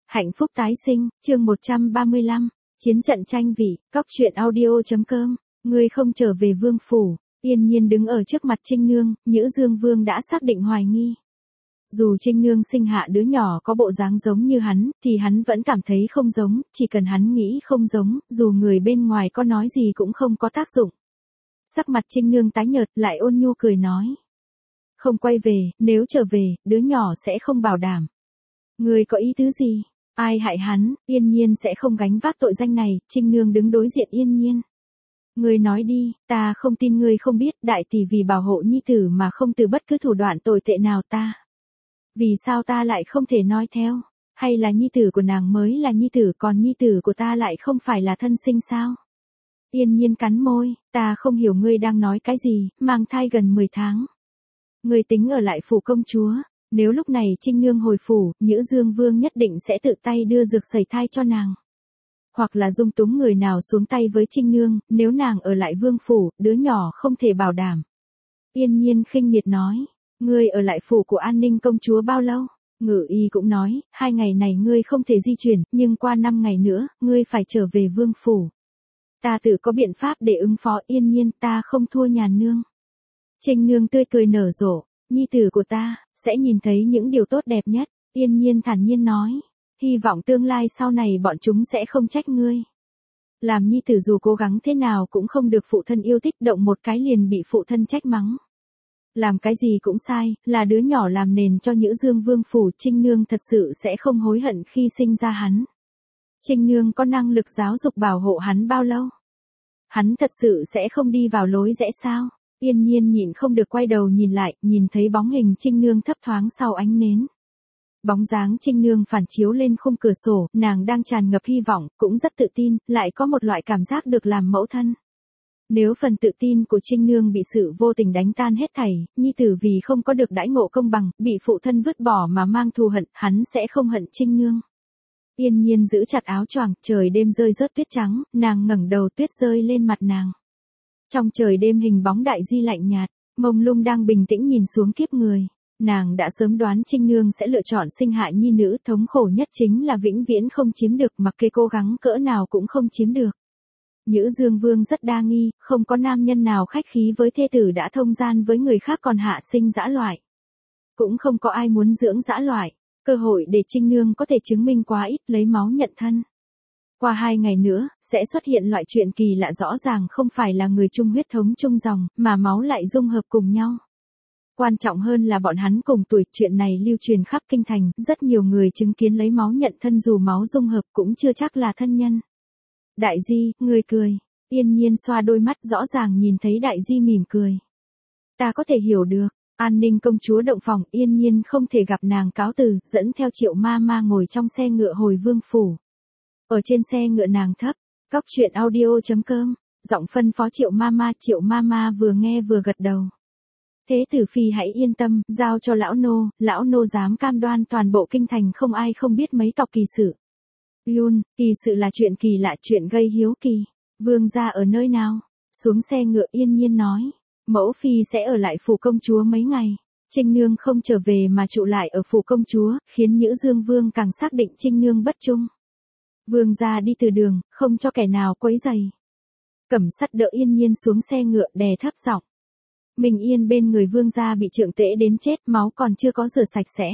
Hạnh phúc tái sinh, chương 135, chiến trận tranh vị, cóc truyện audio.com, ngươi không trở về vương phủ, Yên Nhiên đứng ở trước mặt Trinh Nương, Nhữ Dương Vương đã xác định hoài nghi. Dù Trinh Nương sinh hạ đứa nhỏ có bộ dáng giống như hắn, thì hắn vẫn cảm thấy không giống, chỉ cần hắn nghĩ không giống, dù người bên ngoài có nói gì cũng không có tác dụng. Sắc mặt Trinh Nương tái nhợt lại ôn nhu cười nói. Không quay về, nếu trở về, đứa nhỏ sẽ không bảo đảm. Ngươi có ý tứ gì? Ai hại hắn, Yên Nhiên sẽ không gánh vác tội danh này, Trinh Nương đứng đối diện Yên Nhiên. Ngươi nói đi, ta không tin ngươi không biết, đại tỷ vì bảo hộ nhi tử mà không từ bất cứ thủ đoạn tồi tệ nào ta. Vì sao ta lại không thể nói theo? Hay là nhi tử của nàng mới là nhi tử, còn nhi tử của ta lại không phải là thân sinh sao? Yên Nhiên cắn môi, ta không hiểu ngươi đang nói cái gì, mang thai gần 10 tháng. Ngươi tính ở lại phủ công chúa. Nếu lúc này Trinh Nương hồi phủ, Nhữ Dương Vương nhất định sẽ tự tay đưa dược sẩy thai cho nàng. Hoặc là dung túng người nào xuống tay với Trinh Nương, nếu nàng ở lại vương phủ, đứa nhỏ không thể bảo đảm. Yên Nhiên khinh miệt nói, ngươi ở lại phủ của An Ninh công chúa bao lâu? Ngự y cũng nói, 2 ngày này ngươi không thể di chuyển, nhưng qua 5 ngày nữa, ngươi phải trở về vương phủ. Ta tự có biện pháp để ứng phó. Yên Nhiên, ta không thua nhà nương. Trinh Nương tươi cười nở rộ, nhi tử của ta sẽ nhìn thấy những điều tốt đẹp nhất. Yên Nhiên thản nhiên nói, hy vọng tương lai sau này bọn chúng sẽ không trách ngươi. Làm nhi tử dù cố gắng thế nào cũng không được phụ thân yêu thích, động một cái liền bị phụ thân trách mắng. Làm cái gì cũng sai, là đứa nhỏ làm nền cho Nhữ Dương Vương phủ. Trinh Nương thật sự sẽ không hối hận khi sinh ra hắn. Trinh Nương có năng lực giáo dục bảo hộ hắn bao lâu? Hắn thật sự sẽ không đi vào lối rẽ sao? Yên Nhiên nhịn không được quay đầu nhìn lại, nhìn thấy bóng hình Trinh Nương thấp thoáng sau ánh nến. Bóng dáng Trinh Nương phản chiếu lên khung cửa sổ, nàng đang tràn ngập hy vọng, cũng rất tự tin, lại có một loại cảm giác được làm mẫu thân. Nếu phần tự tin của Trinh Nương bị sự vô tình đánh tan hết thảy, nhi tử vì không có được đãi ngộ công bằng, bị phụ thân vứt bỏ mà mang thù hận, hắn sẽ không hận Trinh Nương. Yên Nhiên giữ chặt áo choàng, trời đêm rơi rớt tuyết trắng, nàng ngẩng đầu, tuyết rơi lên mặt nàng. Trong trời đêm hình bóng Đại Di lạnh nhạt, mông lung đang bình tĩnh nhìn xuống kiếp người. Nàng đã sớm đoán Trinh Nương sẽ lựa chọn sinh hại nhi nữ, thống khổ nhất chính là vĩnh viễn không chiếm được, mặc kệ cố gắng cỡ nào cũng không chiếm được. Nhữ Dương Vương rất đa nghi, không có nam nhân nào khách khí với thê tử đã thông gian với người khác còn hạ sinh dã loại. Cũng không có ai muốn dưỡng dã loại, cơ hội để Trinh Nương có thể chứng minh quá ít, lấy máu nhận thân. Qua 2 ngày nữa, sẽ xuất hiện loại chuyện kỳ lạ, rõ ràng không phải là người chung huyết thống chung dòng, mà máu lại dung hợp cùng nhau. Quan trọng hơn là bọn hắn cùng tuổi, chuyện này lưu truyền khắp kinh thành, rất nhiều người chứng kiến lấy máu nhận thân, dù máu dung hợp cũng chưa chắc là thân nhân. Đại Di, người cười. Yên Nhiên xoa đôi mắt, rõ ràng nhìn thấy Đại Di mỉm cười. Ta có thể hiểu được. An Ninh công chúa động phòng, Yên Nhiên không thể gặp nàng cáo từ, dẫn theo Triệu Ma Ma ngồi trong xe ngựa hồi vương phủ. Ở trên xe ngựa nàng thấp, cóc truyện audio.com, giọng phân phó Triệu Ma Ma vừa nghe vừa gật đầu. Thế tử phi hãy yên tâm, giao cho lão nô dám cam đoan toàn bộ kinh thành không ai không biết mấy cọc kỳ sự. Luôn, kỳ sự là chuyện kỳ lạ, chuyện gây hiếu kỳ. Vương gia ở nơi nào? Xuống xe ngựa, Yên Nhiên nói, mẫu phi sẽ ở lại phủ công chúa mấy ngày. Trinh Nương không trở về mà trụ lại ở phủ công chúa, khiến Nhữ Dương Vương càng xác định Trinh Nương bất trung. Vương gia đi từ đường, không cho kẻ nào quấy rầy. Cẩm Sắt đỡ Yên Nhiên xuống xe ngựa, đè thấp giọng. Mình Yên bên người vương gia bị trượng tễ đến chết, máu còn chưa có rửa sạch sẽ.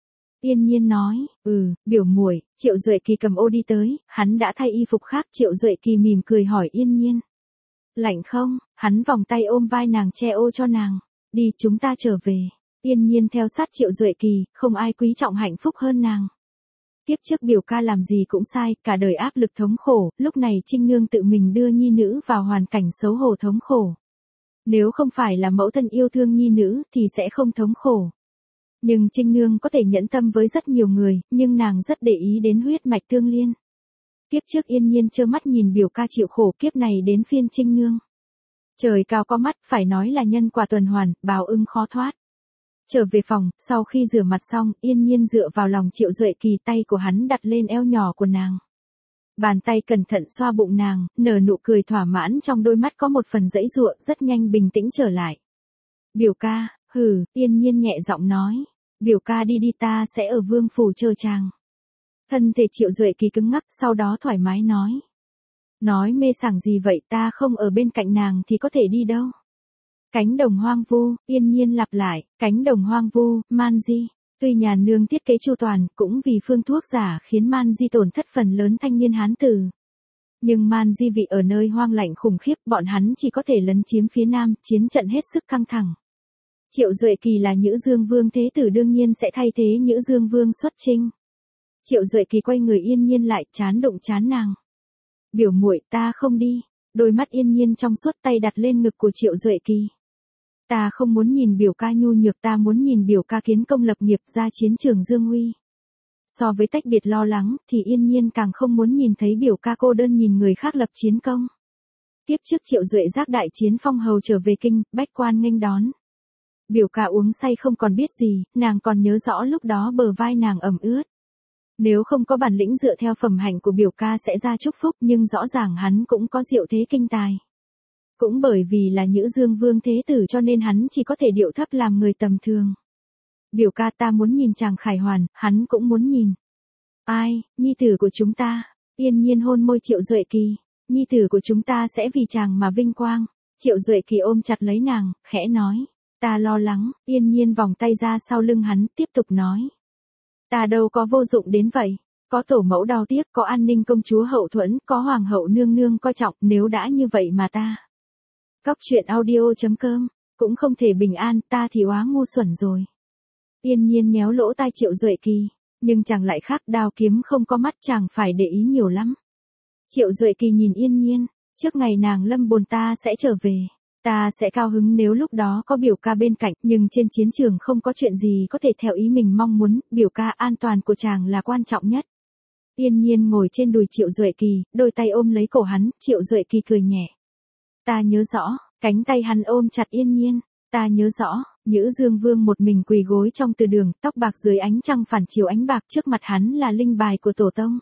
Yên Nhiên nói, biểu muội. Triệu Duệ Kỳ cầm ô đi tới, hắn đã thay y phục khác. Triệu Duệ Kỳ mỉm cười hỏi Yên Nhiên. Lạnh không? Hắn vòng tay ôm vai nàng, che ô cho nàng. Đi, chúng ta trở về. Yên Nhiên theo sát Triệu Duệ Kỳ, không ai quý trọng hạnh phúc hơn nàng. Tiếp trước biểu ca làm gì cũng sai, cả đời áp lực thống khổ, lúc này Trinh Nương tự mình đưa nhi nữ vào hoàn cảnh xấu hổ thống khổ. Nếu không phải là mẫu thân yêu thương nhi nữ thì sẽ không thống khổ. Nhưng Trinh Nương có thể nhẫn tâm với rất nhiều người, nhưng nàng rất để ý đến huyết mạch tương liên. Kiếp trước Yên Nhiên trơ mắt nhìn biểu ca chịu khổ, kiếp này đến phiên Trinh Nương. Trời cao có mắt, phải nói là nhân quả tuần hoàn, báo ứng khó thoát. Trở về phòng, sau khi rửa mặt xong, Yên Nhiên dựa vào lòng Triệu Duệ Kỳ, tay của hắn đặt lên eo nhỏ của nàng. Bàn tay cẩn thận xoa bụng nàng, nở nụ cười thỏa mãn, trong đôi mắt có một phần giãy giụa, rất nhanh bình tĩnh trở lại. Biểu ca, Yên Nhiên nhẹ giọng nói. Biểu ca đi, ta sẽ ở vương phủ chờ chàng. Thân thể Triệu Duệ Kỳ cứng ngắc, sau đó thoải mái nói. Nói mê sảng gì vậy, ta không ở bên cạnh nàng thì có thể đi đâu. Cánh đồng hoang vu, yên nhiên lặp lại, cánh đồng hoang vu, Man Di. Tuy nhà nương thiết kế chu toàn, cũng vì phương thuốc giả khiến Man Di tổn thất phần lớn thanh niên hán tử. Nhưng Man Di vị ở nơi hoang lạnh khủng khiếp, bọn hắn chỉ có thể lấn chiếm phía nam, chiến trận hết sức căng thẳng. Triệu Duệ Kỳ là Nhữ Dương Vương thế tử đương nhiên sẽ thay thế Nhữ Dương Vương xuất chinh. Triệu Duệ Kỳ quay người yên nhiên lại, chán đụng chán nàng. Biểu muội, ta không đi. Đôi mắt yên nhiên trong suốt, tay đặt lên ngực của Triệu Duệ Kỳ. Ta không muốn nhìn biểu ca nhu nhược, ta muốn nhìn biểu ca kiến công lập nghiệp, ra chiến trường dương uy. So với tách biệt lo lắng, thì yên nhiên càng không muốn nhìn thấy biểu ca cô đơn nhìn người khác lập chiến công. Tiếp trước Triệu Duệ giác đại chiến phong hầu trở về kinh, bách quan nghênh đón. Biểu ca uống say không còn biết gì, nàng còn nhớ rõ lúc đó bờ vai nàng ẩm ướt. Nếu không có bản lĩnh dựa theo phẩm hạnh của biểu ca sẽ ra chúc phúc, nhưng rõ ràng hắn cũng có diệu thế kinh tài. Cũng bởi vì là Nhữ Dương Vương thế tử cho nên hắn chỉ có thể điệu thấp làm người tầm thường. Biểu ca, ta muốn nhìn chàng khải hoàn, hắn cũng muốn nhìn. Ai, nhi tử của chúng ta. Yên nhiên hôn môi Triệu Duệ Kỳ. Nhi tử của chúng ta sẽ vì chàng mà vinh quang. Triệu Duệ Kỳ ôm chặt lấy nàng, khẽ nói. Ta lo lắng. Yên nhiên vòng tay ra sau lưng hắn, tiếp tục nói. Ta đâu có vô dụng đến vậy. Có tổ mẫu đau tiếc, có an ninh công chúa hậu thuẫn, có hoàng hậu nương nương coi trọng, nếu đã như vậy mà ta. Cóc truyện audio.com, cũng không thể bình an, ta thì quá ngu xuẩn rồi. Yên nhiên nhéo lỗ tai Triệu Duệ Kỳ, nhưng chàng lại khác, đao kiếm không có mắt, chàng phải để ý nhiều lắm. Triệu Duệ Kỳ nhìn yên nhiên, trước ngày nàng lâm bồn ta sẽ trở về. Ta sẽ cao hứng nếu lúc đó có biểu ca bên cạnh, nhưng trên chiến trường không có chuyện gì có thể theo ý mình mong muốn, biểu ca an toàn của chàng là quan trọng nhất. Yên nhiên ngồi trên đùi Triệu Duệ Kỳ, đôi tay ôm lấy cổ hắn, Triệu Duệ Kỳ cười nhẹ. Ta nhớ rõ, cánh tay hắn ôm chặt yên nhiên, ta nhớ rõ, Nhữ Dương Vương một mình quỳ gối trong từ đường, tóc bạc dưới ánh trăng phản chiếu ánh bạc, trước mặt hắn là linh bài của tổ tông.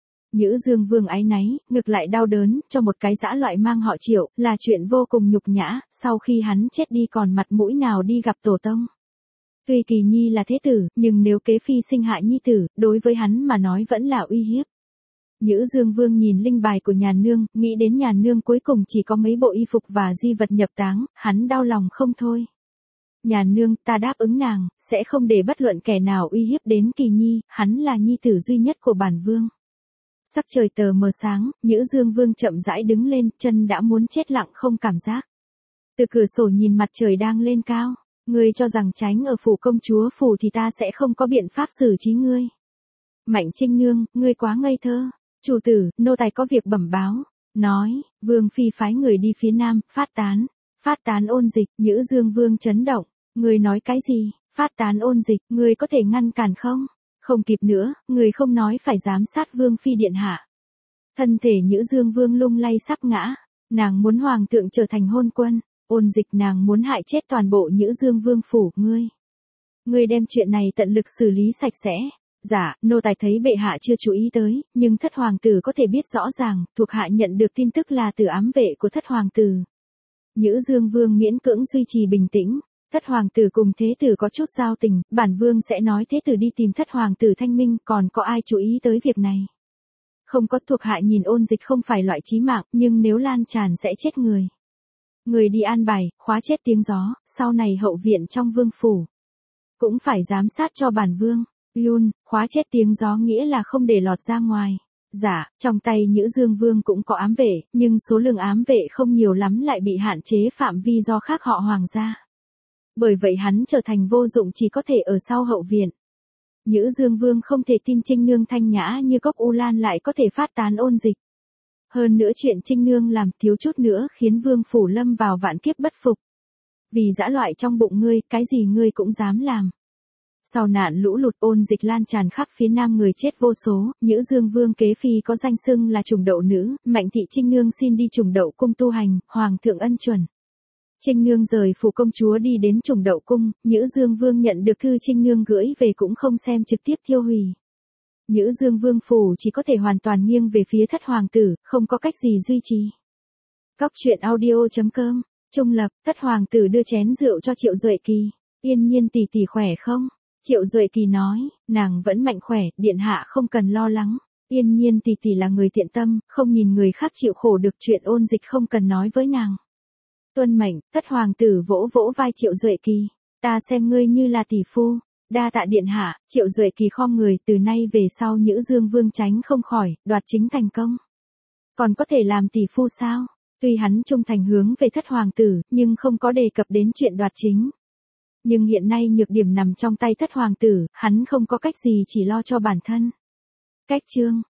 Nhữ Dương Vương áy náy, ngực lại đau đớn, cho một cái dã loại mang họ Triệu, là chuyện vô cùng nhục nhã, sau khi hắn chết đi còn mặt mũi nào đi gặp tổ tông. Tuy Kỳ Nhi là thế tử, nhưng nếu kế phi sinh hại nhi tử, đối với hắn mà nói vẫn là uy hiếp. Nhữ Dương Vương nhìn linh bài của nhà nương, nghĩ đến nhà nương cuối cùng chỉ có mấy bộ y phục và di vật nhập táng, hắn đau lòng không thôi. Nhà nương, ta đáp ứng nàng, sẽ không để bất luận kẻ nào uy hiếp đến Kỳ Nhi, hắn là nhi tử duy nhất của bản vương. Sắc trời tờ mờ sáng, Nhữ Dương Vương chậm rãi đứng lên, chân đã muốn chết lặng không cảm giác. Từ cửa sổ nhìn mặt trời đang lên cao, ngươi cho rằng tránh ở phủ công chúa phủ thì ta sẽ không có biện pháp xử trí ngươi. Mạnh Trinh Nương, ngươi quá ngây thơ. Chủ tử, nô tài có việc bẩm báo. Nói, Vương phi phái người đi phía nam, phát tán ôn dịch. Nhữ Dương Vương chấn động. Ngươi nói cái gì? Phát tán ôn dịch, ngươi có thể ngăn cản không? Không kịp nữa, người không nói phải giám sát Vương phi điện hạ. Thân thể Nhữ Dương Vương lung lay sắp ngã. Nàng muốn hoàng thượng trở thành hôn quân. Ôn dịch, nàng muốn hại chết toàn bộ Nhữ Dương Vương phủ. Ngươi đem chuyện này tận lực xử lý sạch sẽ. Dạ, nô tài thấy bệ hạ chưa chú ý tới, nhưng thất hoàng tử có thể biết rõ ràng, thuộc hạ nhận được tin tức là từ ám vệ của thất hoàng tử. Nhữ Dương Vương miễn cưỡng duy trì bình tĩnh. Thất hoàng tử cùng thế tử có chút giao tình, bản vương sẽ nói thế tử đi tìm thất hoàng tử thanh minh, còn có ai chú ý tới việc này? Không có, thuộc hạ nhìn ôn dịch không phải loại chí mạng, nhưng nếu lan tràn sẽ chết người. Người đi an bài, khóa chết tiếng gió, sau này hậu viện trong vương phủ. Cũng phải giám sát cho bản vương. Luôn, khóa chết tiếng gió nghĩa là không để lọt ra ngoài. Dạ, trong tay Nhữ Dương Vương cũng có ám vệ, nhưng số lượng ám vệ không nhiều lắm, lại bị hạn chế phạm vi do khác họ hoàng gia. Bởi vậy hắn trở thành vô dụng, chỉ có thể ở sau hậu viện. Nhữ Dương Vương không thể tin Trinh Nương thanh nhã như cốc U Lan lại có thể phát tán ôn dịch. Hơn nữa chuyện Trinh Nương làm thiếu chút nữa khiến vương phủ lâm vào vạn kiếp bất phục. Vì dã loại trong bụng ngươi, cái gì ngươi cũng dám làm. Sau nạn lũ lụt ôn dịch lan tràn khắp phía nam, người chết vô số, Nhữ Dương Vương kế phi có danh xưng là trùng đậu nữ, Mạnh thị Trinh Nương xin đi trùng đậu cung tu hành, hoàng thượng ân chuẩn. Trinh Nương rời phủ công chúa đi đến trùng đậu cung, Nhữ Dương Vương nhận được thư Trinh Nương gửi về cũng không xem, trực tiếp thiêu hủy. Nhữ Dương Vương phủ chỉ có thể hoàn toàn nghiêng về phía thất hoàng tử, không có cách gì duy trì. Cóc truyện audio.com, trung lập, thất hoàng tử đưa chén rượu cho Triệu Duệ Kỳ. Yên nhiên tỷ tỷ khỏe không? Triệu Duệ Kỳ nói, nàng vẫn mạnh khỏe, điện hạ không cần lo lắng. Yên Nhiên tỷ tỷ là người thiện tâm, không nhìn người khác chịu khổ được, chuyện ôn dịch không cần nói với nàng. Tuân mệnh. Thất hoàng tử vỗ vỗ vai Triệu Duệ Kỳ. Ta xem ngươi như là tỷ phu. Đa tạ điện hạ. Triệu Duệ Kỳ khom người, từ nay về sau Nhữ Dương Vương tránh không khỏi, đoạt chính thành công. Còn có thể làm tỷ phu sao? Tuy hắn trung thành hướng về thất hoàng tử, nhưng không có đề cập đến chuyện đoạt chính. Nhưng hiện nay nhược điểm nằm trong tay thất hoàng tử, hắn không có cách gì chỉ lo cho bản thân. Cách chương